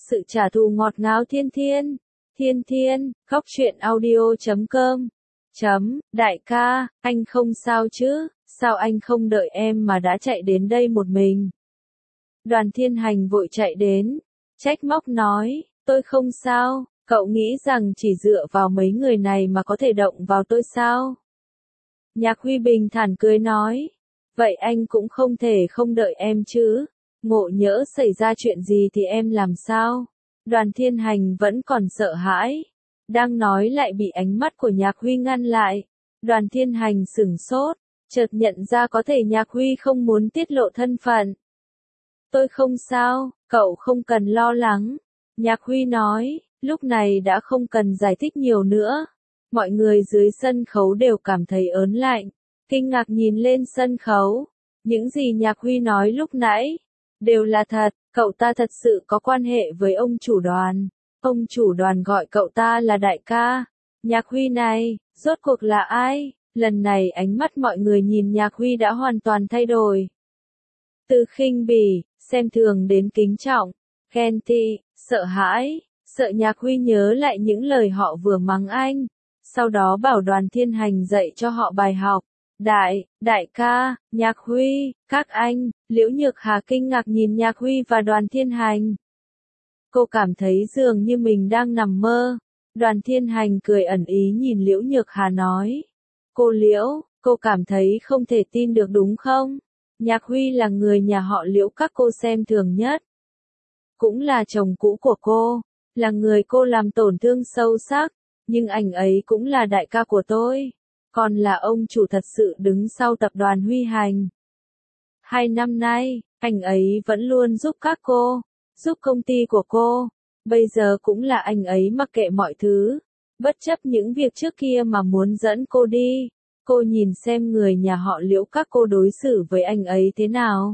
sự trả thù ngọt ngào Thiên Thiên. Thiên Thiên, khóc truyện audio.com. Đại ca, anh không sao chứ, sao anh không đợi em mà đã chạy đến đây một mình? Đoàn Thiên Hành vội chạy đến, trách móc nói, tôi không sao, cậu nghĩ rằng chỉ dựa vào mấy người này mà có thể động vào tôi sao? Nhạc Huy bình thản cười nói, vậy anh cũng không thể không đợi em chứ, ngộ nhỡ xảy ra chuyện gì thì em làm sao? Đoàn Thiên Hành vẫn còn sợ hãi, đang nói lại bị ánh mắt của Nhạc Huy ngăn lại. Đoàn Thiên Hành sửng sốt, chợt nhận ra có thể Nhạc Huy không muốn tiết lộ thân phận. Tôi không sao, cậu không cần lo lắng. Nhạc Huy nói, lúc này đã không cần giải thích nhiều nữa. Mọi người dưới sân khấu đều cảm thấy ớn lạnh, kinh ngạc nhìn lên sân khấu. Những gì Nhạc Huy nói lúc nãy, đều là thật, cậu ta thật sự có quan hệ với ông chủ đoàn. Ông chủ đoàn gọi cậu ta là đại ca. Nhạc Huy này, rốt cuộc là ai? Lần này ánh mắt mọi người nhìn Nhạc Huy đã hoàn toàn thay đổi. Từ khinh bỉ, xem thường đến kính trọng, ghen tị, sợ hãi, sợ Nhạc Huy nhớ lại những lời họ vừa mắng anh. Sau đó bảo Đoàn Thiên Hành dạy cho họ bài học. Đại ca, Nhạc Huy, các anh, Liễu Nhược Hà kinh ngạc nhìn Nhạc Huy và Đoàn Thiên Hành. Cô cảm thấy dường như mình đang nằm mơ. Đoàn Thiên Hành cười ẩn ý nhìn Liễu Nhược Hà nói. Cô Liễu, cô cảm thấy không thể tin được đúng không? Nhạc Huy là người nhà họ Liễu các cô xem thường nhất. Cũng là chồng cũ của cô, là người cô làm tổn thương sâu sắc, nhưng anh ấy cũng là đại ca của tôi, còn là ông chủ thật sự đứng sau tập đoàn Huy Hành. 2 năm nay, anh ấy vẫn luôn giúp các cô, giúp công ty của cô, bây giờ cũng là anh ấy mặc kệ mọi thứ, bất chấp những việc trước kia mà muốn dẫn cô đi. Cô nhìn xem người nhà họ Liễu các cô đối xử với anh ấy thế nào.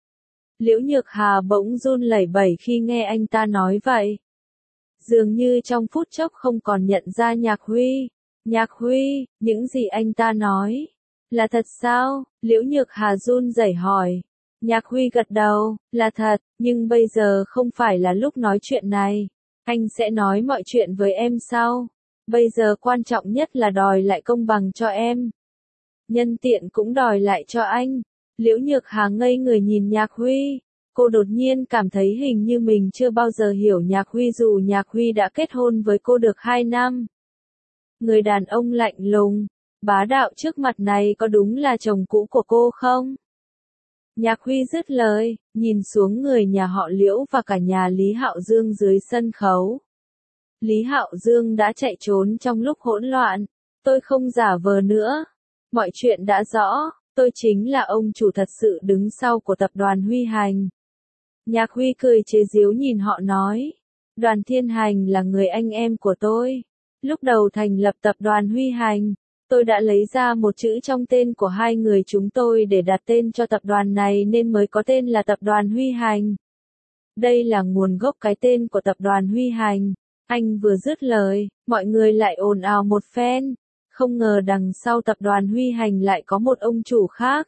Liễu Nhược Hà bỗng run lẩy bẩy khi nghe anh ta nói vậy. Dường như trong phút chốc không còn nhận ra Nhạc Huy. Nhạc Huy, những gì anh ta nói, là thật sao? Liễu Nhược Hà run rẩy hỏi. Nhạc Huy gật đầu, là thật, nhưng bây giờ không phải là lúc nói chuyện này. Anh sẽ nói mọi chuyện với em sau. Bây giờ quan trọng nhất là đòi lại công bằng cho em. Nhân tiện cũng đòi lại cho anh. Liễu Nhược Hà ngây người nhìn Nhạc Huy. Cô đột nhiên cảm thấy hình như mình chưa bao giờ hiểu Nhạc Huy dù Nhạc Huy đã kết hôn với cô được 2 năm. Người đàn ông lạnh lùng, bá đạo trước mặt này có đúng là chồng cũ của cô không? Nhạc Huy dứt lời, nhìn xuống người nhà họ Liễu và cả nhà Lý Hạo Dương dưới sân khấu. Lý Hạo Dương đã chạy trốn trong lúc hỗn loạn. Tôi không giả vờ nữa. Mọi chuyện đã rõ, tôi chính là ông chủ thật sự đứng sau của tập đoàn Huy Hành. Nhạc Huy cười chế giễu nhìn họ nói. Đoàn Thiên Hành là người anh em của tôi. Lúc đầu thành lập tập đoàn Huy Hành, tôi đã lấy ra một chữ trong tên của hai người chúng tôi để đặt tên cho tập đoàn này nên mới có tên là tập đoàn Huy Hành. Đây là nguồn gốc cái tên của tập đoàn Huy Hành. Anh vừa dứt lời, mọi người lại ồn ào một phen. Không ngờ đằng sau tập đoàn Huy Hành lại có một ông chủ khác.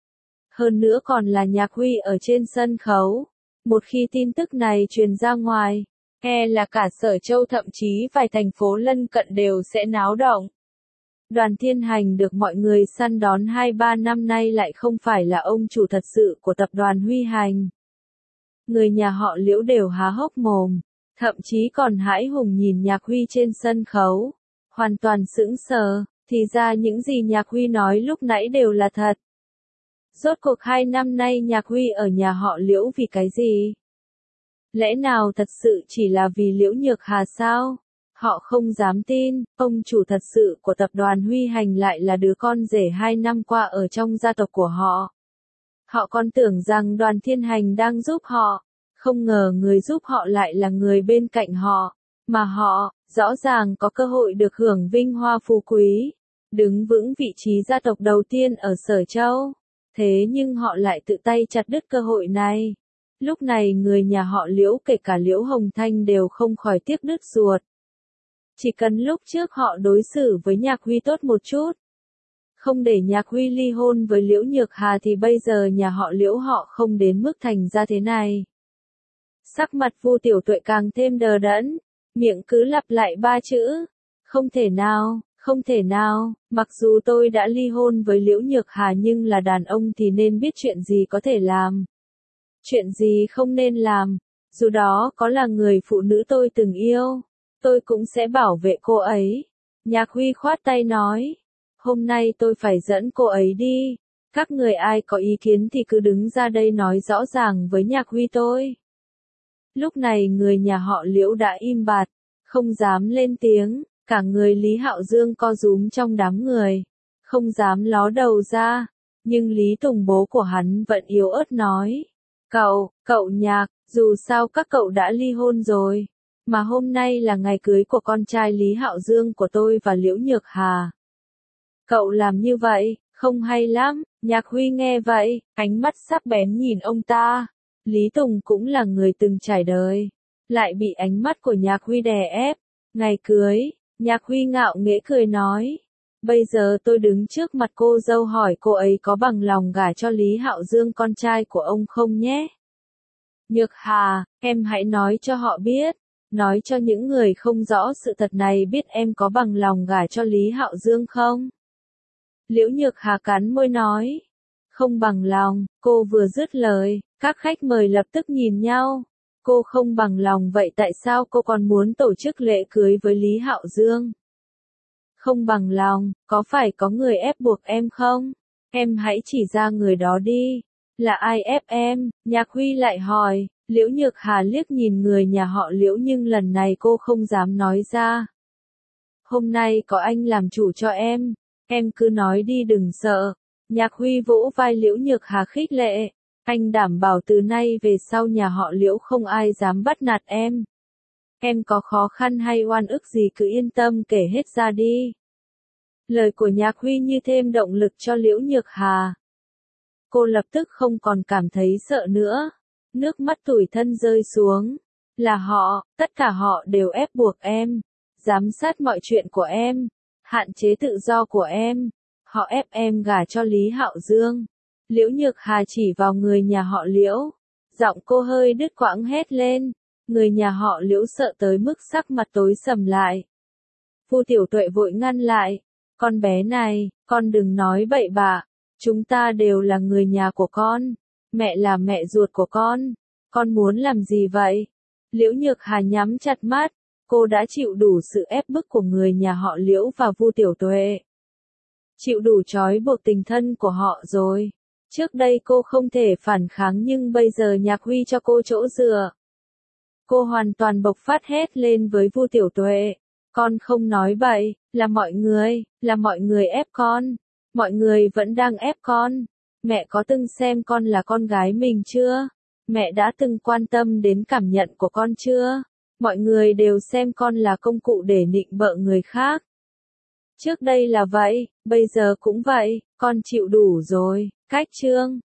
Hơn nữa còn là Nhạc Huy ở trên sân khấu. Một khi tin tức này truyền ra ngoài, e là cả Sở Châu thậm chí vài thành phố lân cận đều sẽ náo động. Đoàn Thiên Hành được mọi người săn đón 2-3 năm nay lại không phải là ông chủ thật sự của tập đoàn Huy Hành. Người nhà họ Liễu đều há hốc mồm, thậm chí còn hãi hùng nhìn Nhạc Huy trên sân khấu. Hoàn toàn sững sờ, thì ra những gì Nhạc Huy nói lúc nãy đều là thật. Rốt cuộc 2 năm nay Nhạc Huy ở nhà họ Liễu vì cái gì? Lẽ nào thật sự chỉ là vì Liễu Nhược Hà sao? Họ không dám tin, ông chủ thật sự của tập đoàn Huy Hành lại là đứa con rể 2 năm qua ở trong gia tộc của họ. Họ còn tưởng rằng Đoàn Thiên Hành đang giúp họ, không ngờ người giúp họ lại là người bên cạnh họ, mà họ, rõ ràng có cơ hội được hưởng vinh hoa phú quý, đứng vững vị trí gia tộc đầu tiên ở Sở Châu. Thế nhưng họ lại tự tay chặt đứt cơ hội này. Lúc này người nhà họ Liễu kể cả Liễu Hồng Thanh đều không khỏi tiếc đứt ruột. Chỉ cần lúc trước họ đối xử với Nhạc Huy tốt một chút, không để Nhạc Huy ly hôn với Liễu Nhược Hà thì bây giờ nhà họ Liễu họ không đến mức thành ra thế này. Sắc mặt Vu Tiểu Tuệ càng thêm đờ đẫn, miệng cứ lặp lại ba chữ, không thể nào, không thể nào, mặc dù tôi đã ly hôn với Liễu Nhược Hà nhưng là đàn ông thì nên biết chuyện gì có thể làm, chuyện gì không nên làm, dù đó có là người phụ nữ tôi từng yêu, tôi cũng sẽ bảo vệ cô ấy. Nhạc Huy khoát tay nói, hôm nay tôi phải dẫn cô ấy đi, các người ai có ý kiến thì cứ đứng ra đây nói rõ ràng với Nhạc Huy tôi. Lúc này người nhà họ Liễu đã im bặt, không dám lên tiếng, cả người Lý Hạo Dương co rúm trong đám người, không dám ló đầu ra, nhưng Lý Tùng bố của hắn vẫn yếu ớt nói, cậu Nhạc, dù sao các cậu đã ly hôn rồi, mà hôm nay là ngày cưới của con trai Lý Hạo Dương của tôi và Liễu Nhược Hà. Cậu làm như vậy, không hay lắm. Nhạc Huy nghe vậy, ánh mắt sắc bén nhìn ông ta. Lý Tùng cũng là người từng trải đời, lại bị ánh mắt của Nhạc Huy đè ép. Ngày cưới, Nhạc Huy ngạo nghễ cười nói, bây giờ tôi đứng trước mặt cô dâu hỏi cô ấy có bằng lòng gả cho Lý Hạo Dương con trai của ông không nhé. Nhược Hà, em hãy nói cho họ biết, nói cho những người không rõ sự thật này biết em có bằng lòng gả cho Lý Hạo Dương không? Liễu Nhược Hà cắn môi nói, không bằng lòng. Cô vừa dứt lời, các khách mời lập tức nhìn nhau. Cô không bằng lòng vậy tại sao cô còn muốn tổ chức lễ cưới với Lý Hạo Dương? Không bằng lòng, có phải có người ép buộc em không? Em hãy chỉ ra người đó đi. Là ai ép em? Nhạc Huy lại hỏi. Liễu Nhược Hà liếc nhìn người nhà họ Liễu nhưng lần này cô không dám nói ra. Hôm nay có anh làm chủ cho em cứ nói đi đừng sợ. Nhạc Huy vỗ vai Liễu Nhược Hà khích lệ. Anh đảm bảo từ nay về sau nhà họ Liễu không ai dám bắt nạt em. Em có khó khăn hay oan ức gì cứ yên tâm kể hết ra đi. Lời của Nhạc Huy như thêm động lực cho Liễu Nhược Hà. Cô lập tức không còn cảm thấy sợ nữa. Nước mắt tủi thân rơi xuống. Là họ, tất cả họ đều ép buộc em. Giám sát mọi chuyện của em. Hạn chế tự do của em. Họ ép em gả cho Lý Hạo Dương. Liễu Nhược Hà chỉ vào người nhà họ Liễu. Giọng cô hơi đứt quãng hét lên. Người nhà họ Liễu sợ tới mức sắc mặt tối sầm lại. Vu Tiểu Tuệ vội ngăn lại. Con bé này, con đừng nói bậy bạ. Chúng ta đều là người nhà của con. Mẹ là mẹ ruột của con muốn làm gì vậy? Liễu Nhược Hà nhắm chặt mắt, cô đã chịu đủ sự ép bức của người nhà họ Liễu và Vu Tiểu Tuệ. Chịu đủ trói buộc tình thân của họ rồi. Trước đây cô không thể phản kháng nhưng bây giờ Nhạc Huy cho cô chỗ dựa. Cô hoàn toàn bộc phát hét lên với Vu Tiểu Tuệ. Con không nói bậy, là mọi người ép con. Mọi người vẫn đang ép con. Mẹ có từng xem con là con gái mình chưa? Mẹ đã từng quan tâm đến cảm nhận của con chưa? Mọi người đều xem con là công cụ để nịnh bợ người khác. Trước đây là vậy, bây giờ cũng vậy, con chịu đủ rồi. Cách chương